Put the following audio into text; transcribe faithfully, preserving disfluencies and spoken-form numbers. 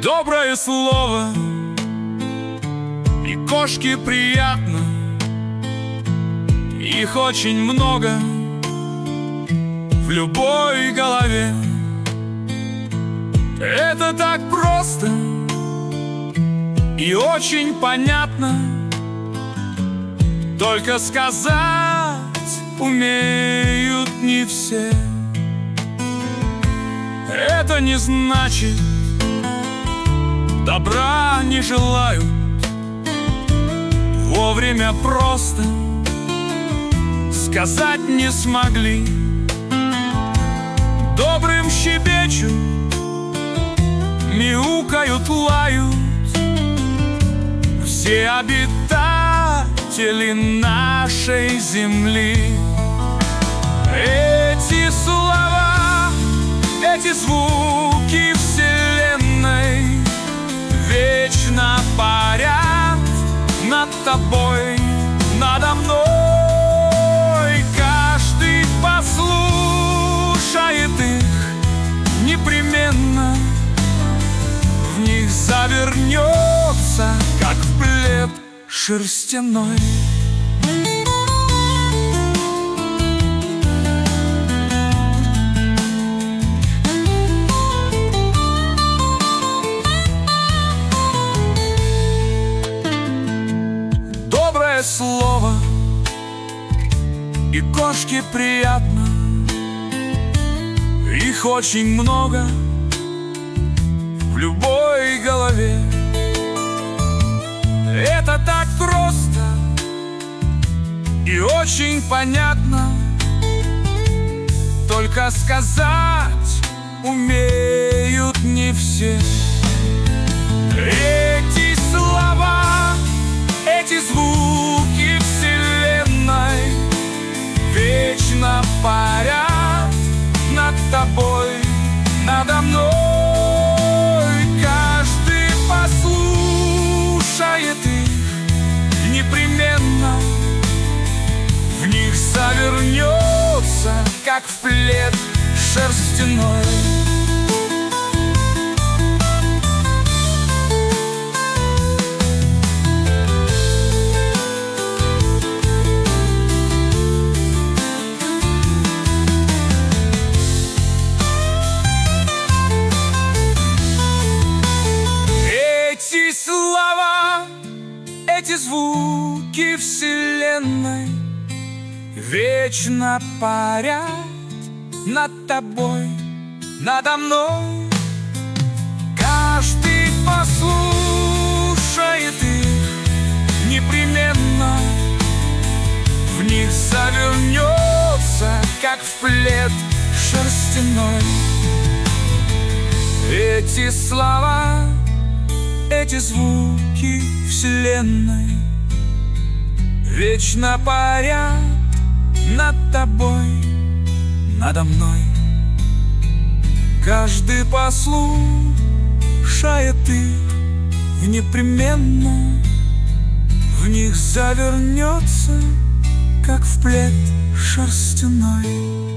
Доброе слово и кошке приятно, их очень много в любой голове. Это так просто и очень понятно, только сказать умеют не все. Это не значит, добра не желают, вовремя просто сказать не смогли. Добрым щебечут, мяукают, лают все обитатели нашей земли. Эти слова, эти звуки вселенной вечно парят над тобой, надо мной. Каждый послушает их непременно, в них завернется, как в плед шерстяной. Доброе слово и кошке приятно, их очень много в любой голове. Это так просто и очень понятно, только сказать умеют не все. Эти слова, эти звуки вселенной вечно парят над тобой, надо мной. Каждый послушает их непременно, в них завернется, как в плед шерстяной. Эти слова, эти звуки вселенной вечно парят над тобой, надо мной. Каждый послушает их непременно, в них завернется, как в плед шерстяной. Эти слова, эти звуки вселенной вечно парят над тобой, надо мной. Каждый послушает их непременно, в них завернется, как в плед шерстяной.